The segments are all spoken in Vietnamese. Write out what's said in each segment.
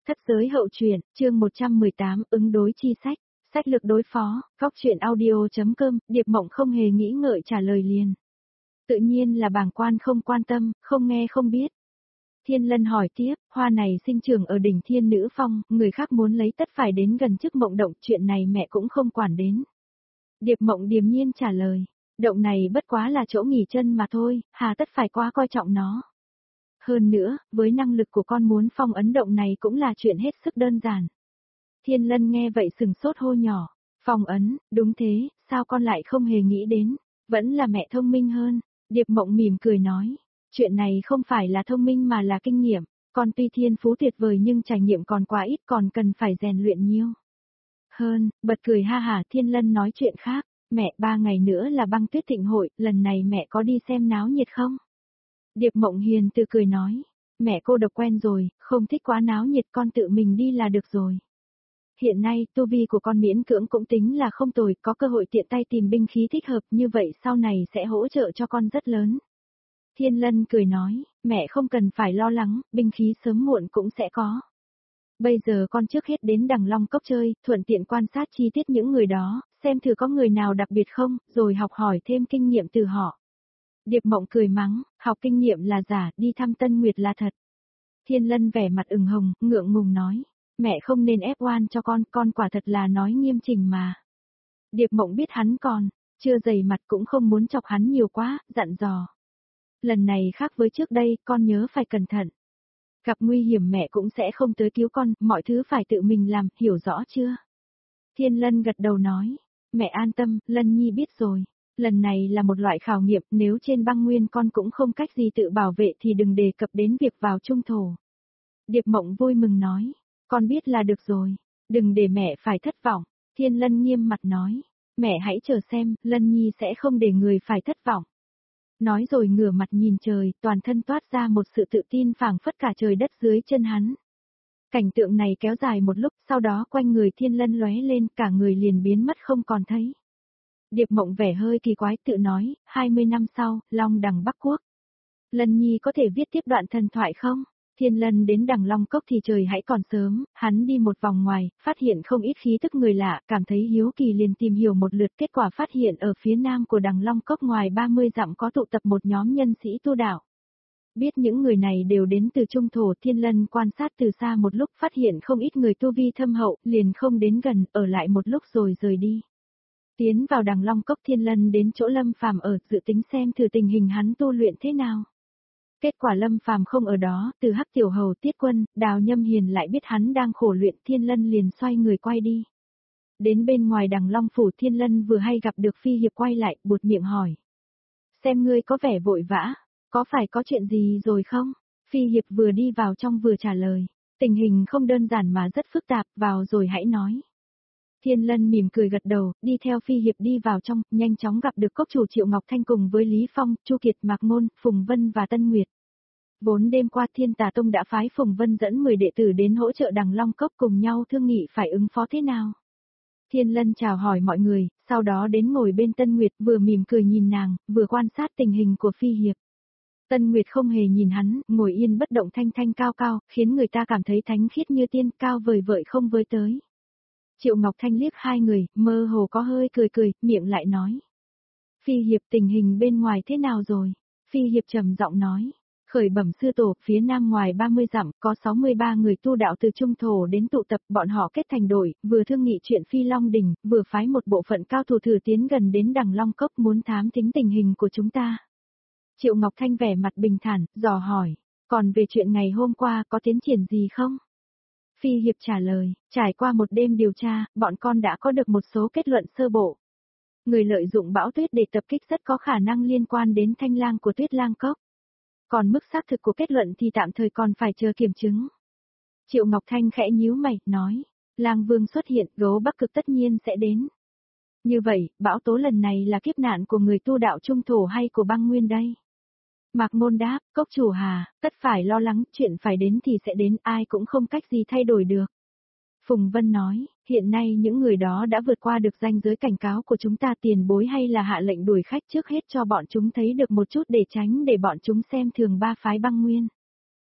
Thất giới hậu truyện, chương 118, ứng đối chi sách, sách lược đối phó, góc truyện audio.com, Điệp Mộng không hề nghĩ ngợi trả lời liền. Tự nhiên là bàng quan không quan tâm, không nghe không biết. Thiên Lân hỏi tiếp, hoa này sinh trưởng ở đỉnh Thiên Nữ Phong, người khác muốn lấy tất phải đến gần trước Mộng động, chuyện này mẹ cũng không quản đến. Điệp Mộng điềm nhiên trả lời, động này bất quá là chỗ nghỉ chân mà thôi, hà tất phải quá coi trọng nó. Hơn nữa, với năng lực của con muốn phong ấn động này cũng là chuyện hết sức đơn giản. Thiên Lân nghe vậy sừng sốt hô nhỏ, phong ấn, đúng thế, sao con lại không hề nghĩ đến, vẫn là mẹ thông minh hơn. Điệp Mộng mỉm cười nói, chuyện này không phải là thông minh mà là kinh nghiệm, con tuy thiên phú tuyệt vời nhưng trải nghiệm còn quá ít, còn cần phải rèn luyện nhiều. Hơn, bật cười ha hả. Thiên Lân nói chuyện khác, mẹ 3 ngày nữa là băng tuyết thịnh hội, lần này mẹ có đi xem náo nhiệt không? Điệp Mộng hiền từ cười nói, mẹ cô độc quen rồi, không thích quá náo nhiệt, con tự mình đi là được rồi. Hiện nay, tu vi của con miễn cưỡng cũng tính là không tồi, có cơ hội tiện tay tìm binh khí thích hợp, như vậy sau này sẽ hỗ trợ cho con rất lớn. Thiên Lân cười nói, mẹ không cần phải lo lắng, binh khí sớm muộn cũng sẽ có. Bây giờ con trước hết đến Đằng Long Cốc chơi, thuận tiện quan sát chi tiết những người đó, xem thử có người nào đặc biệt không, rồi học hỏi thêm kinh nghiệm từ họ. Điệp Mộng cười mắng, học kinh nghiệm là giả, đi thăm Tân Nguyệt là thật. Thiên Lân vẻ mặt ửng hồng, ngượng ngùng nói, mẹ không nên ép oan cho con quả thật là nói nghiêm chỉnh mà. Điệp Mộng biết hắn còn, chưa dày mặt cũng không muốn chọc hắn nhiều quá, dặn dò. Lần này khác với trước đây, con nhớ phải cẩn thận. Gặp nguy hiểm mẹ cũng sẽ không tới cứu con, mọi thứ phải tự mình làm, hiểu rõ chưa? Thiên Lân gật đầu nói, mẹ an tâm, Lân Nhi biết rồi. Lần này là một loại khảo nghiệm, nếu trên băng nguyên con cũng không cách gì tự bảo vệ thì đừng đề cập đến việc vào trung thổ. Điệp Mộng vui mừng nói, con biết là được rồi, đừng để mẹ phải thất vọng. Thiên Lân nghiêm mặt nói, mẹ hãy chờ xem, Lân Nhi sẽ không để người phải thất vọng. Nói rồi ngửa mặt nhìn trời, toàn thân toát ra một sự tự tin phảng phất cả trời đất dưới chân hắn. Cảnh tượng này kéo dài một lúc, sau đó quanh người Thiên Lân lóe lên, cả người liền biến mất không còn thấy. Điệp Mộng vẻ hơi kỳ quái tự nói, 20 năm sau, Long Đằng Bắc Quốc. Lân Nhi có thể viết tiếp đoạn thần thoại không? Thiên Lân đến Đằng Long Cốc thì trời hãy còn sớm, hắn đi một vòng ngoài, phát hiện không ít khí tức người lạ, cảm thấy hiếu kỳ liền tìm hiểu một lượt, kết quả phát hiện ở phía nam của Đằng Long Cốc ngoài 30 dặm có tụ tập một nhóm nhân sĩ tu đạo. Biết những người này đều đến từ trung thổ, Thiên Lân quan sát từ xa một lúc phát hiện không ít người tu vi thâm hậu, liền không đến gần, ở lại một lúc rồi rời đi. Tiến vào Đằng Long Cốc, Thiên Lân đến chỗ Lâm Phàm ở, dự tính xem thử tình hình hắn tu luyện thế nào. Kết quả Lâm Phàm không ở đó, từ Hắc Tiểu Hầu, Tiết Quân, Đào Nhâm Hiền lại biết hắn đang khổ luyện, Thiên Lân liền xoay người quay đi. Đến bên ngoài Đằng Long Phủ, Thiên Lân vừa hay gặp được Phi Hiệp quay lại, buột miệng hỏi. Xem ngươi có vẻ vội vã, có phải có chuyện gì rồi không? Phi Hiệp vừa đi vào trong vừa trả lời, tình hình không đơn giản mà rất phức tạp, vào rồi hãy nói. Thiên Lân mỉm cười gật đầu, đi theo Phi Hiệp đi vào trong, nhanh chóng gặp được cốc chủ Triệu Ngọc Thanh cùng với Lý Phong, Chu Kiệt, Mạc Môn, Phùng Vân và Tân Nguyệt. Vốn đêm qua Thiên Tà Tông đã phái Phùng Vân dẫn 10 đệ tử đến hỗ trợ Đằng Long Cốc cùng nhau thương nghị phải ứng phó thế nào. Thiên Lân chào hỏi mọi người, sau đó đến ngồi bên Tân Nguyệt, vừa mỉm cười nhìn nàng, vừa quan sát tình hình của Phi Hiệp. Tân Nguyệt không hề nhìn hắn, ngồi yên bất động, thanh thanh cao cao, khiến người ta cảm thấy thánh khiết như tiên, cao vời vợi không với tới. Triệu Ngọc Thanh liếc hai người, mơ hồ có hơi cười cười, miệng lại nói. Phi Hiệp, tình hình bên ngoài thế nào rồi? Phi Hiệp trầm giọng nói. Khởi bẩm sư tổ, phía nam ngoài 30 dặm, có 63 người tu đạo từ trung thổ đến tụ tập, bọn họ kết thành đội, vừa thương nghị chuyện Phi Long Đỉnh, vừa phái một bộ phận cao thủ thử tiến gần đến Đằng Long Cốc muốn thám thính tình hình của chúng ta. Triệu Ngọc Thanh vẻ mặt bình thản, dò hỏi, còn về chuyện ngày hôm qua có tiến triển gì không? Phi Hiệp trả lời, trải qua một đêm điều tra, bọn con đã có được một số kết luận sơ bộ. Người lợi dụng bão tuyết để tập kích rất có khả năng liên quan đến Thanh Lang của Tuyết Lang Cốc. Còn mức xác thực của kết luận thì tạm thời còn phải chờ kiểm chứng. Triệu Ngọc Thanh khẽ nhíu mày, nói, Lang Vương xuất hiện, Gấu Bắc Cực tất nhiên sẽ đến. Như vậy, bão tố lần này là kiếp nạn của người tu đạo trung thổ hay của băng nguyên đây? Mạc Môn đáp, cốc chủ Hà, tất phải lo lắng, chuyện phải đến thì sẽ đến, ai cũng không cách gì thay đổi được. Phùng Vân nói, hiện nay những người đó đã vượt qua được ranh giới cảnh cáo của chúng ta, tiền bối hay là hạ lệnh đuổi khách trước hết cho bọn chúng thấy được một chút để tránh để bọn chúng xem thường ba phái băng nguyên.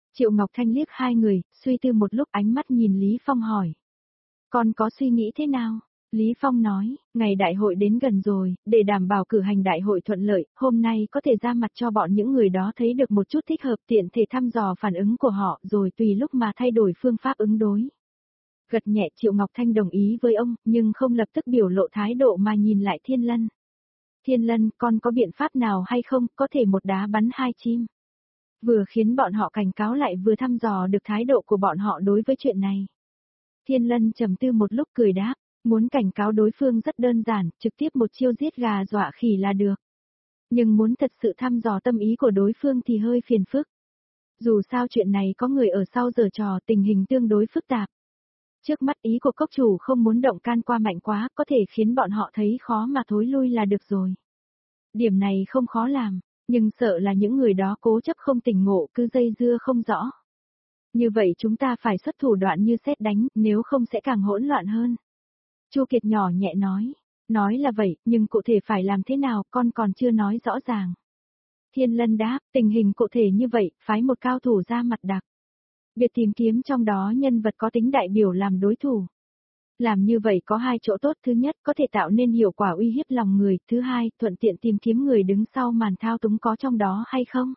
Triệu Ngọc Thanh liếc hai người, suy tư một lúc ánh mắt nhìn Lý Phong hỏi. Con có suy nghĩ thế nào? Lý Phong nói, ngày đại hội đến gần rồi, để đảm bảo cử hành đại hội thuận lợi, hôm nay có thể ra mặt cho bọn những người đó thấy được một chút thích hợp tiện thể thăm dò phản ứng của họ rồi tùy lúc mà thay đổi phương pháp ứng đối. Gật nhẹ Triệu Ngọc Thanh đồng ý với ông, nhưng không lập tức biểu lộ thái độ mà nhìn lại Thiên Lân. Thiên Lân, con có biện pháp nào hay không, có thể một đá bắn hai chim. Vừa khiến bọn họ cảnh cáo lại vừa thăm dò được thái độ của bọn họ đối với chuyện này. Thiên Lân trầm tư một lúc cười đáp, muốn cảnh cáo đối phương rất đơn giản, trực tiếp một chiêu giết gà dọa khỉ là được. Nhưng muốn thật sự thăm dò tâm ý của đối phương thì hơi phiền phức. Dù sao chuyện này có người ở sau giở trò, tình hình tương đối phức tạp. Trước mắt ý của cốc chủ không muốn động can qua mạnh quá, có thể khiến bọn họ thấy khó mà thối lui là được rồi. Điểm này không khó làm, nhưng sợ là những người đó cố chấp không tỉnh ngộ cứ dây dưa không rõ. Như vậy chúng ta phải xuất thủ đoạn như sét đánh, nếu không sẽ càng hỗn loạn hơn. Chu Kiệt nhỏ nhẹ nói là vậy, nhưng cụ thể phải làm thế nào con còn chưa nói rõ ràng. Thiên Lân đáp, tình hình cụ thể như vậy, phái một cao thủ ra mặt đặc. Việc tìm kiếm trong đó nhân vật có tính đại biểu làm đối thủ. Làm như vậy có hai chỗ tốt, thứ nhất có thể tạo nên hiệu quả uy hiếp lòng người, thứ hai thuận tiện tìm kiếm người đứng sau màn thao túng có trong đó hay không.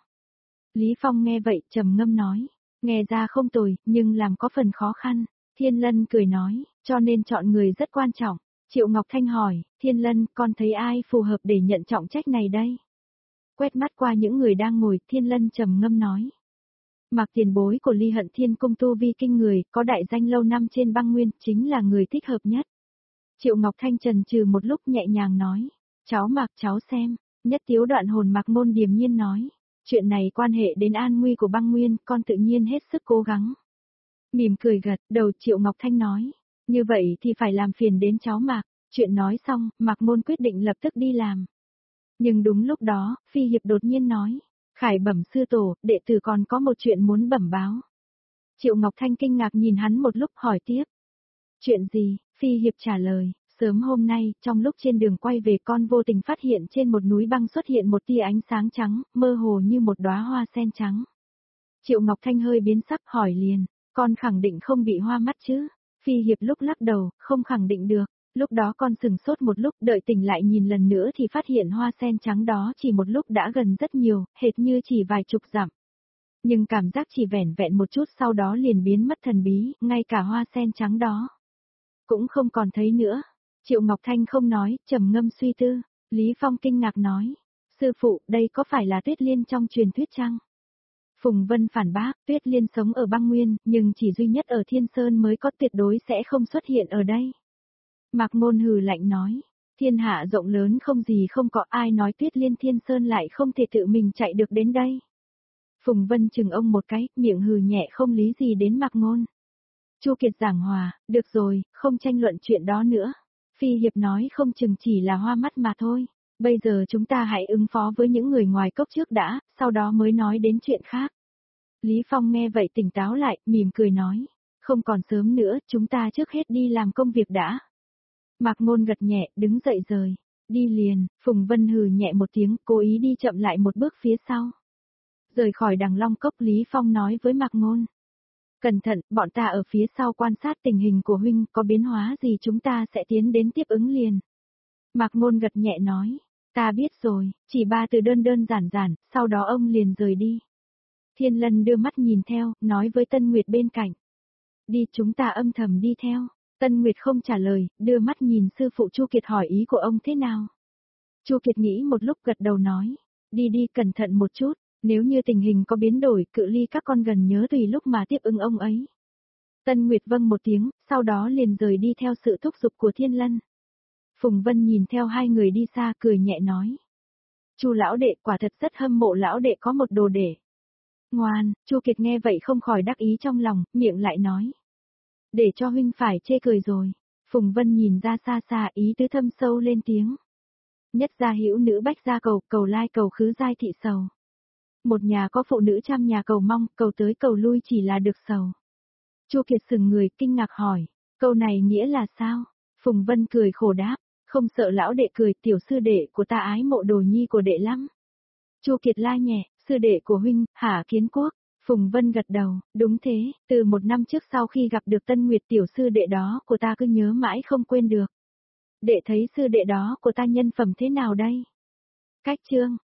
Lý Phong nghe vậy trầm ngâm nói, nghe ra không tồi, nhưng làm có phần khó khăn. Thiên Lân cười nói, cho nên chọn người rất quan trọng. Triệu Ngọc Thanh hỏi, Thiên Lân, con thấy ai phù hợp để nhận trọng trách này đây? Quét mắt qua những người đang ngồi, Thiên Lân trầm ngâm nói. Mạc tiền bối của Ly Hận Thiên Cung tu vi kinh người, có đại danh lâu năm trên băng nguyên, chính là người thích hợp nhất. Triệu Ngọc Thanh trần trừ một lúc nhẹ nhàng nói, cháu Mạc cháu xem, nhất tiếu đoạn hồn Mạc Môn điềm nhiên nói, chuyện này quan hệ đến an nguy của băng nguyên, con tự nhiên hết sức cố gắng. Mỉm cười gật đầu Triệu Ngọc Thanh nói, như vậy thì phải làm phiền đến cháu Mạc, chuyện nói xong, Mạc Môn quyết định lập tức đi làm. Nhưng đúng lúc đó, Phi Hiệp đột nhiên nói, Khải bẩm sư tổ, đệ tử còn có một chuyện muốn bẩm báo. Triệu Ngọc Thanh kinh ngạc nhìn hắn một lúc hỏi tiếp. Chuyện gì? Phi Hiệp trả lời, sớm hôm nay, trong lúc trên đường quay về con vô tình phát hiện trên một núi băng xuất hiện một tia ánh sáng trắng, mơ hồ như một đóa hoa sen trắng. Triệu Ngọc Thanh hơi biến sắc hỏi liền, con khẳng định không bị hoa mắt chứ? Phi Hiệp lúc lắc đầu, không khẳng định được. Lúc đó con sừng sốt một lúc, đợi tỉnh lại nhìn lần nữa thì phát hiện hoa sen trắng đó chỉ một lúc đã gần rất nhiều, hệt như chỉ vài chục dặm. Nhưng cảm giác chỉ vẻn vẹn một chút sau đó liền biến mất thần bí, ngay cả hoa sen trắng đó cũng không còn thấy nữa. Triệu Ngọc Thanh không nói, trầm ngâm suy tư. Lý Phong kinh ngạc nói, sư phụ, đây có phải là Tuyết Liên trong truyền thuyết chăng? Phùng Vân phản bác, Tuyết Liên sống ở băng nguyên, nhưng chỉ duy nhất ở Thiên Sơn mới có, tuyệt đối sẽ không xuất hiện ở đây. Mạc Môn hừ lạnh nói, thiên hạ rộng lớn không gì không có, ai nói Tuyết Liên Thiên Sơn lại không thể tự mình chạy được đến đây. Phùng Vân chừng ông một cái, miệng hừ nhẹ không lý gì đến Mạc Môn. Chu Kiệt giảng hòa, được rồi, không tranh luận chuyện đó nữa. Phi Hiệp nói không chừng chỉ là hoa mắt mà thôi. Bây giờ chúng ta hãy ứng phó với những người ngoài cốc trước đã, sau đó mới nói đến chuyện khác. Lý Phong nghe vậy tỉnh táo lại, mỉm cười nói, không còn sớm nữa, chúng ta trước hết đi làm công việc đã. Mạc Ngôn gật nhẹ, đứng dậy rời. Đi liền, Phùng Vân hừ nhẹ một tiếng, cố ý đi chậm lại một bước phía sau. Rời khỏi Đằng Long Cốc, Lý Phong nói với Mạc Ngôn. Cẩn thận, bọn ta ở phía sau quan sát tình hình của huynh, có biến hóa gì chúng ta sẽ tiến đến tiếp ứng liền. Mạc Ngôn gật nhẹ nói, ta biết rồi, chỉ 3 từ đơn đơn giản giản, sau đó ông liền rời đi. Thiên Lân đưa mắt nhìn theo, nói với Tân Nguyệt bên cạnh. Đi, chúng ta âm thầm đi theo. Tân Nguyệt không trả lời, đưa mắt nhìn sư phụ Chu Kiệt hỏi ý của ông thế nào. Chu Kiệt nghĩ một lúc gật đầu nói, đi đi cẩn thận một chút, nếu như tình hình có biến đổi, cự ly các con gần nhớ tùy lúc mà tiếp ứng ông ấy. Tân Nguyệt vâng một tiếng, sau đó liền rời đi theo sự thúc giục của Thiên Lân. Phùng Vân nhìn theo hai người đi xa cười nhẹ nói. Chu lão đệ quả thật rất hâm mộ lão đệ có một đồ đệ. Ngoan, Chu Kiệt nghe vậy không khỏi đắc ý trong lòng, miệng lại nói. Để cho huynh phải chê cười rồi. Phùng Vân nhìn ra xa xa ý tứ thâm sâu lên tiếng. Nhất gia hữu nữ bách gia cầu, cầu lai cầu khứ giai thị sầu. Một nhà có phụ nữ trăm nhà cầu mong, cầu tới cầu lui chỉ là được sầu. Chu Kiệt sừng người kinh ngạc hỏi, câu này nghĩa là sao? Phùng Vân cười khổ đáp, không sợ lão đệ cười, tiểu sư đệ của ta ái mộ đồ nhi của đệ lắm. Chu Kiệt la nhẹ, sư đệ của huynh, Hạ Kiến Quốc. Phùng Vân gật đầu, đúng thế, từ 1 năm trước sau khi gặp được Tân Nguyệt tiểu sư đệ đó của ta cứ nhớ mãi không quên được. Đệ thấy sư đệ đó của ta nhân phẩm thế nào đây? Cách chương,